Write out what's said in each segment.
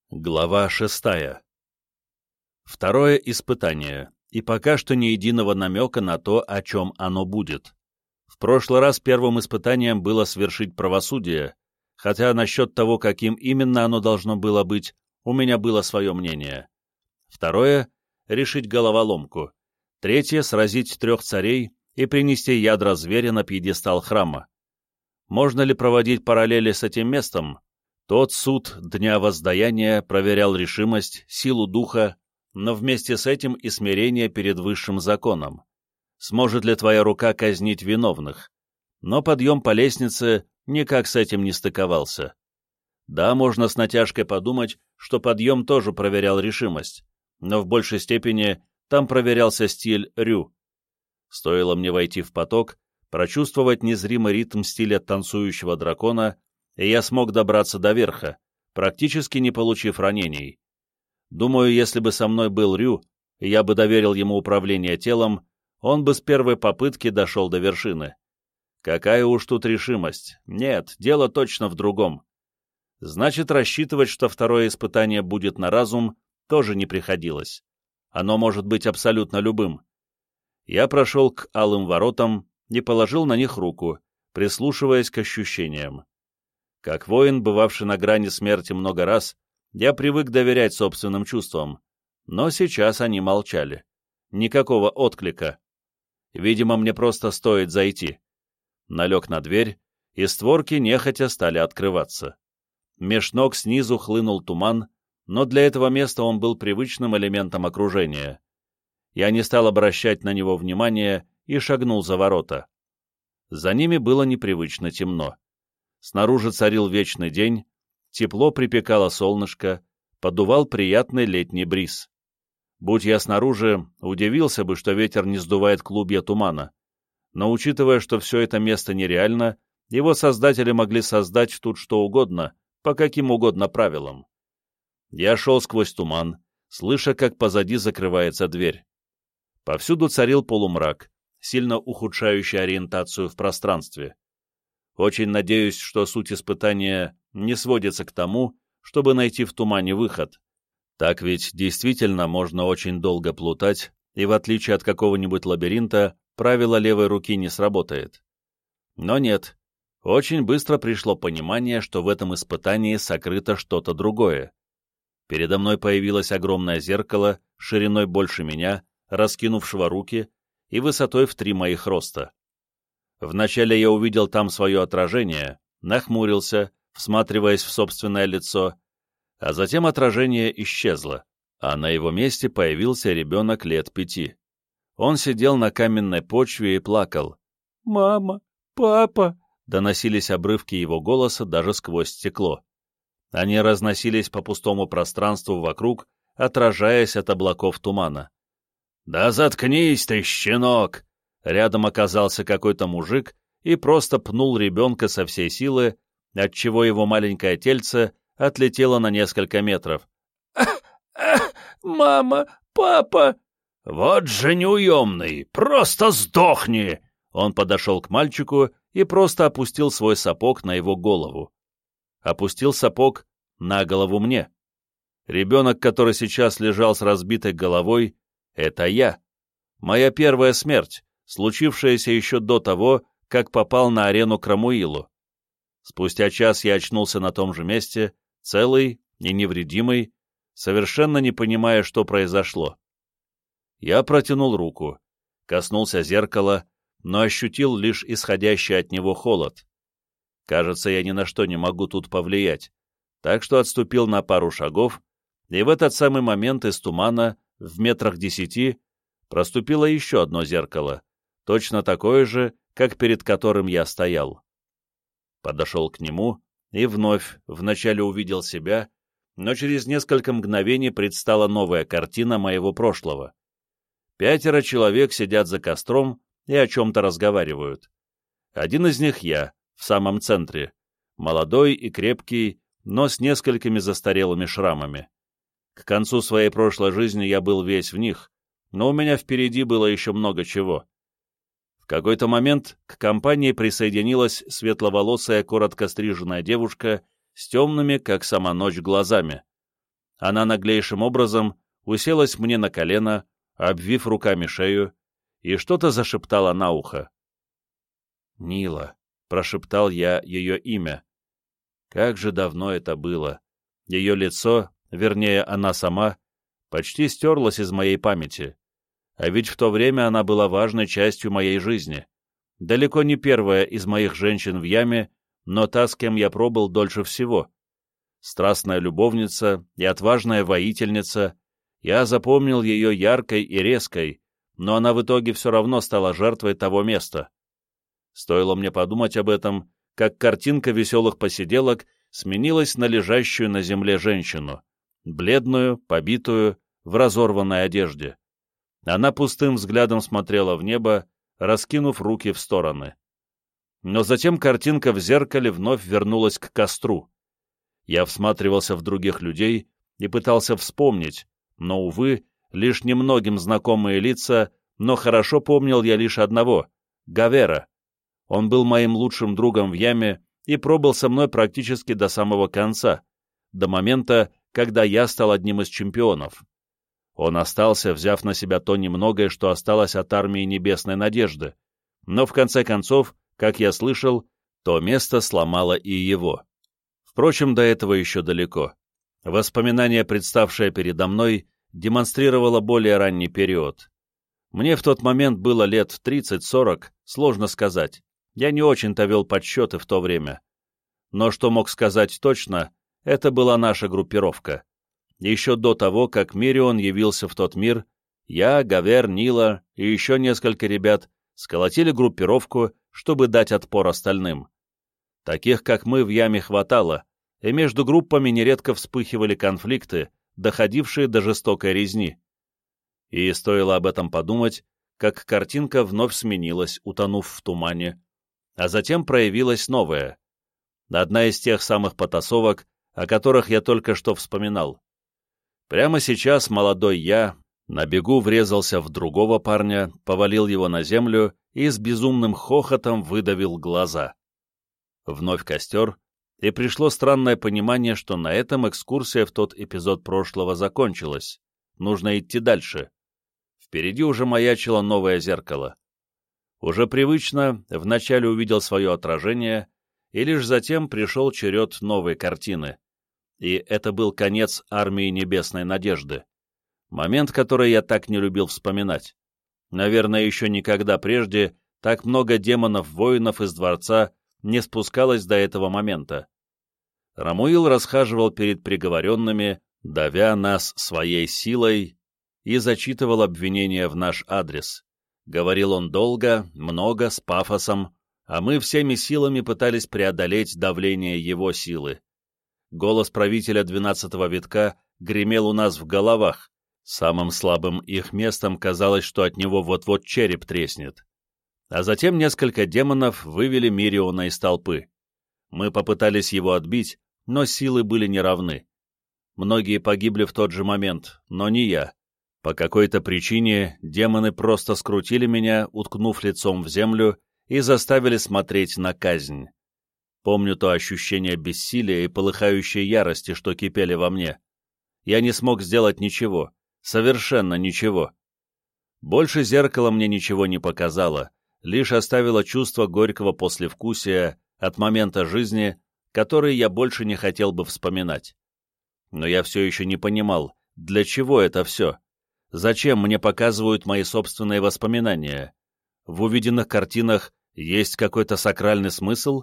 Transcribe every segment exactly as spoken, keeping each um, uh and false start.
Глава шестая. Второе испытание, и пока что ни единого намека на то, о чем оно будет. В прошлый раз первым испытанием было свершить правосудие, хотя насчет того, каким именно оно должно было быть, у меня было свое мнение. Второе — решить головоломку. Третье — сразить трех царей и принести ядра зверя на пьедестал храма. Можно ли проводить параллели с этим местом? Тот суд Дня Воздаяния проверял решимость, силу духа, но вместе с этим и смирение перед высшим законом. Сможет ли твоя рука казнить виновных? Но подъем по лестнице никак с этим не стыковался. Да, можно с натяжкой подумать, что подъем тоже проверял решимость, но в большей степени там проверялся стиль рю. Стоило мне войти в поток, прочувствовать незримый ритм стиля танцующего дракона, и я смог добраться до верха, практически не получив ранений. Думаю, если бы со мной был Рю, и я бы доверил ему управление телом, он бы с первой попытки дошел до вершины. Какая уж тут решимость. Нет, дело точно в другом. Значит, рассчитывать, что второе испытание будет на разум, тоже не приходилось. Оно может быть абсолютно любым. Я прошел к алым воротам и положил на них руку, прислушиваясь к ощущениям. Как воин, бывавший на грани смерти много раз, я привык доверять собственным чувствам, но сейчас они молчали. Никакого отклика. Видимо, мне просто стоит зайти. Налег на дверь, и створки нехотя стали открываться. Меж ног снизу хлынул туман, но для этого места он был привычным элементом окружения. Я не стал обращать на него внимания и шагнул за ворота. За ними было непривычно темно. Снаружи царил вечный день, тепло припекало солнышко, подувал приятный летний бриз. Будь я снаружи, удивился бы, что ветер не сдувает клубья тумана. Но учитывая, что все это место нереально, его создатели могли создать тут что угодно, по каким угодно правилам. Я шел сквозь туман, слыша, как позади закрывается дверь. Повсюду царил полумрак, сильно ухудшающий ориентацию в пространстве. Очень надеюсь, что суть испытания не сводится к тому, чтобы найти в тумане выход. Так ведь действительно можно очень долго плутать, и в отличие от какого-нибудь лабиринта, правило левой руки не сработает. Но нет, очень быстро пришло понимание, что в этом испытании сокрыто что-то другое. Передо мной появилось огромное зеркало, шириной больше меня, раскинувшего руки и высотой в три моих роста. Вначале я увидел там свое отражение, нахмурился, всматриваясь в собственное лицо, а затем отражение исчезло, а на его месте появился ребенок лет пяти. Он сидел на каменной почве и плакал. «Мама! Папа!» — доносились обрывки его голоса даже сквозь стекло. Они разносились по пустому пространству вокруг, отражаясь от облаков тумана. «Да заткнись ты, щенок!» Рядом оказался какой-то мужик и просто пнул ребенка со всей силы, отчего его маленькое тельце отлетело на несколько метров. «Ах, ах, мама, папа!» «Вот же неуемный! Просто сдохни!» Он подошел к мальчику и просто опустил свой сапог на его голову. Опустил сапог на голову мне. Ребенок, который сейчас лежал с разбитой головой, — это я. Моя первая смерть, случившаяся еще до того, как попал на арену к Рамуилу. Спустя час я очнулся на том же месте, целый и невредимый, совершенно не понимая, что произошло. Я протянул руку, коснулся зеркала, но ощутил лишь исходящий от него холод. Кажется, я ни на что не могу тут повлиять, так что отступил на пару шагов, и в этот самый момент из тумана, в метрах десяти, проступило еще одно зеркало, точно такое же, как перед которым я стоял. Подошел к нему и вновь вначале увидел себя, но через несколько мгновений предстала новая картина моего прошлого. Пятеро человек сидят за костром и о чем-то разговаривают. Один из них я, в самом центре, молодой и крепкий, но с несколькими застарелыми шрамами. К концу своей прошлой жизни я был весь в них, но у меня впереди было еще много чего. В какой-то момент к компании присоединилась светловолосая, коротко стриженная девушка с темными, как сама ночь, глазами. Она наглейшим образом уселась мне на колено, обвив руками шею, и что-то зашептала на ухо. «Нила», — прошептал я ее имя. Как же давно это было. Ее лицо, вернее, она сама, почти стерлась из моей памяти. А ведь в то время она была важной частью моей жизни. Далеко не первая из моих женщин в яме, но та, с кем я пробыл дольше всего. Страстная любовница и отважная воительница. Я запомнил ее яркой и резкой, но она в итоге все равно стала жертвой того места. Стоило мне подумать об этом, как картинка веселых посиделок сменилась на лежащую на земле женщину, бледную, побитую, в разорванной одежде. Она пустым взглядом смотрела в небо, раскинув руки в стороны. Но затем картинка в зеркале вновь вернулась к костру. Я всматривался в других людей и пытался вспомнить, но, увы, лишь немногим знакомые лица, но хорошо помнил я лишь одного — Гавера. Он был моим лучшим другом в яме и пробыл со мной практически до самого конца, до момента, когда я стал одним из чемпионов. Он остался, взяв на себя то немногое, что осталось от армии Небесной Надежды, но в конце концов, как я слышал, то место сломало и его. Впрочем, до этого еще далеко. Воспоминание, представшее передо мной, демонстрировало более ранний период. Мне в тот момент было лет тридцать-сорок, сложно сказать. Я не очень-то вел подсчеты в то время. Но что мог сказать точно, это была наша группировка. Еще до того, как Мирион явился в тот мир, я, Гавер, Нила и еще несколько ребят сколотили группировку, чтобы дать отпор остальным. Таких, как мы, в яме хватало, и между группами нередко вспыхивали конфликты, доходившие до жестокой резни. И стоило об этом подумать, как картинка вновь сменилась, утонув в тумане, а затем проявилась новая. Одна из тех самых потасовок, о которых я только что вспоминал. Прямо сейчас молодой я на бегу врезался в другого парня, повалил его на землю и с безумным хохотом выдавил глаза. Вновь костер, и пришло странное понимание, что на этом экскурсия в тот эпизод прошлого закончилась. Нужно идти дальше. Впереди уже маячило новое зеркало. Уже привычно вначале увидел свое отражение, и лишь затем пришел черед новой картины. И это был конец армии Небесной Надежды. Момент, который я так не любил вспоминать. Наверное, еще никогда прежде так много демонов-воинов из дворца не спускалось до этого момента. Рамуил расхаживал перед приговоренными, давя нас своей силой, и зачитывал обвинения в наш адрес. Говорил он долго, много, с пафосом, а мы всеми силами пытались преодолеть давление его силы. Голос правителя двенадцатого витка гремел у нас в головах. Самым слабым их местом казалось, что от него вот-вот череп треснет. А затем несколько демонов вывели Мириона из толпы. Мы попытались его отбить, но силы были неравны. Многие погибли в тот же момент, но не я. По какой-то причине демоны просто скрутили меня, уткнув лицом в землю, и заставили смотреть на казнь. Помню то ощущение бессилия и полыхающей ярости, что кипели во мне. Я не смог сделать ничего, совершенно ничего. Больше зеркало мне ничего не показало, лишь оставило чувство горького послевкусия от момента жизни, который я больше не хотел бы вспоминать. Но я все еще не понимал, для чего это все? Зачем мне показывают мои собственные воспоминания? В увиденных картинах есть какой-то сакральный смысл?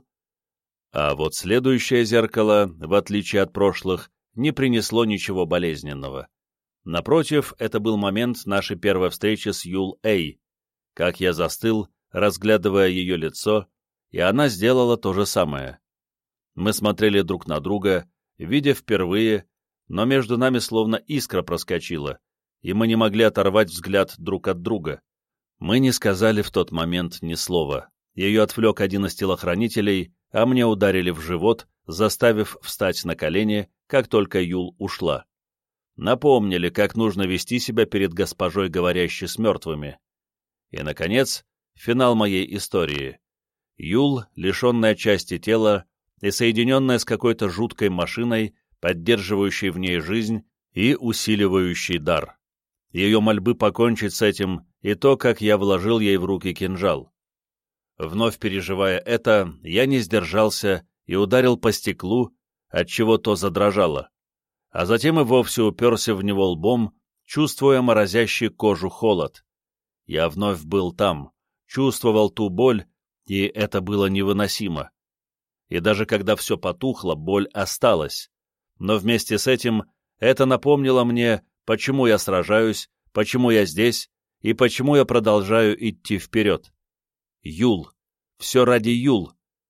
А вот следующее зеркало, в отличие от прошлых, не принесло ничего болезненного. Напротив, это был момент нашей первой встречи с Юл Эй. Как я застыл, разглядывая ее лицо, и она сделала то же самое. Мы смотрели друг на друга, видя впервые, но между нами словно искра проскочила, и мы не могли оторвать взгляд друг от друга. Мы не сказали в тот момент ни слова. Ее отвлек один из телохранителей, а мне ударили в живот, заставив встать на колени, как только Юл ушла. Напомнили, как нужно вести себя перед госпожой, говорящей с мертвыми. И, наконец, финал моей истории. Юл, лишенная части тела и соединенная с какой-то жуткой машиной, поддерживающей в ней жизнь, и усиливающий дар. Ее мольбы покончить с этим и то, как я вложил ей в руки кинжал. Вновь переживая это, я не сдержался и ударил по стеклу, отчего то задрожало, а затем и вовсе уперся в него лбом, чувствуя морозящий кожу холод. Я вновь был там, чувствовал ту боль, и это было невыносимо. И даже когда все потухло, боль осталась. Но вместе с этим это напомнило мне, почему я сражаюсь, почему я здесь и почему я продолжаю идти вперед. Юл. Все ради Юл.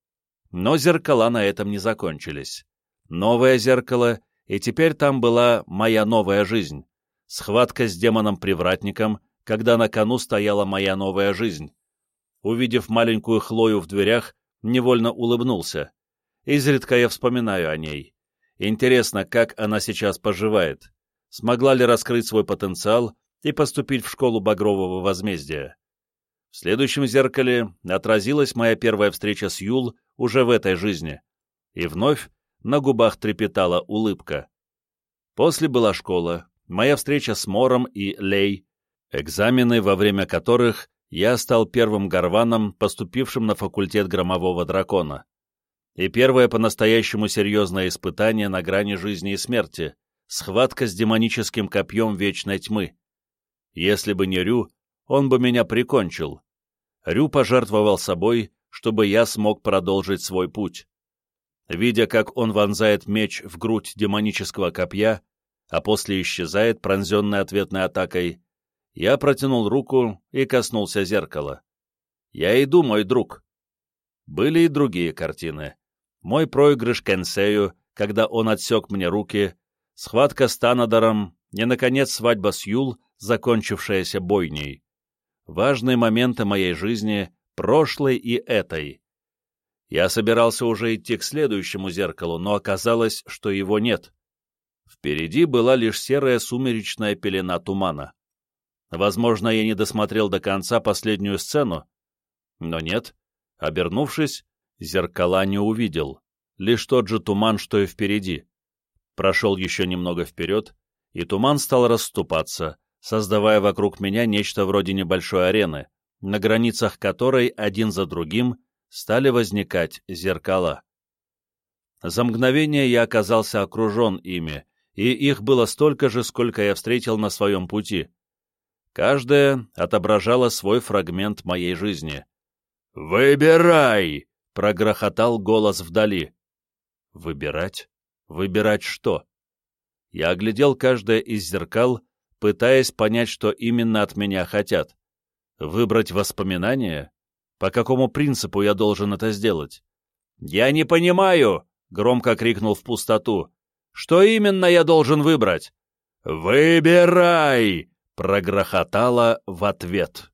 Но зеркала на этом не закончились. Новое зеркало, и теперь там была моя новая жизнь. Схватка с демоном-привратником, когда на кону стояла моя новая жизнь. Увидев маленькую Хлою в дверях, невольно улыбнулся. Изредка я вспоминаю о ней. Интересно, как она сейчас поживает. Смогла ли раскрыть свой потенциал и поступить в школу Багрового возмездия? В следующем зеркале отразилась моя первая встреча с Юл уже в этой жизни. И вновь на губах трепетала улыбка. После была школа, моя встреча с Мором и Лей, экзамены, во время которых я стал первым горваном, поступившим на факультет Громового Дракона. И первое по-настоящему серьезное испытание на грани жизни и смерти — схватка с демоническим копьем Вечной Тьмы. Если бы не Рю, он бы меня прикончил. Рю пожертвовал собой, чтобы я смог продолжить свой путь. Видя, как он вонзает меч в грудь демонического копья, а после исчезает, пронзенный ответной атакой, я протянул руку и коснулся зеркала. Я иду, мой друг. Были и другие картины. Мой проигрыш Кенсею, когда он отсек мне руки, схватка с Танадором и, наконец, свадьба с Юл, закончившаяся бойней. Важные моменты моей жизни, прошлой и этой. Я собирался уже идти к следующему зеркалу, но оказалось, что его нет. Впереди была лишь серая сумеречная пелена тумана. Возможно, я не досмотрел до конца последнюю сцену, но нет, обернувшись, зеркала не увидел, лишь тот же туман, что и впереди. Прошел еще немного вперед, и туман стал расступаться, создавая вокруг меня нечто вроде небольшой арены, на границах которой один за другим стали возникать зеркала. За мгновение я оказался окружен ими, и их было столько же, сколько я встретил на своем пути. Каждая отображала свой фрагмент моей жизни. «Выбирай!» — прогрохотал голос вдали. «Выбирать? Выбирать что?» Я оглядел каждое из зеркал, пытаясь понять, что именно от меня хотят. Выбрать воспоминания? По какому принципу я должен это сделать? «Я не понимаю!» — громко крикнул в пустоту. «Что именно я должен выбрать?» «Выбирай!» — прогрохотало в ответ.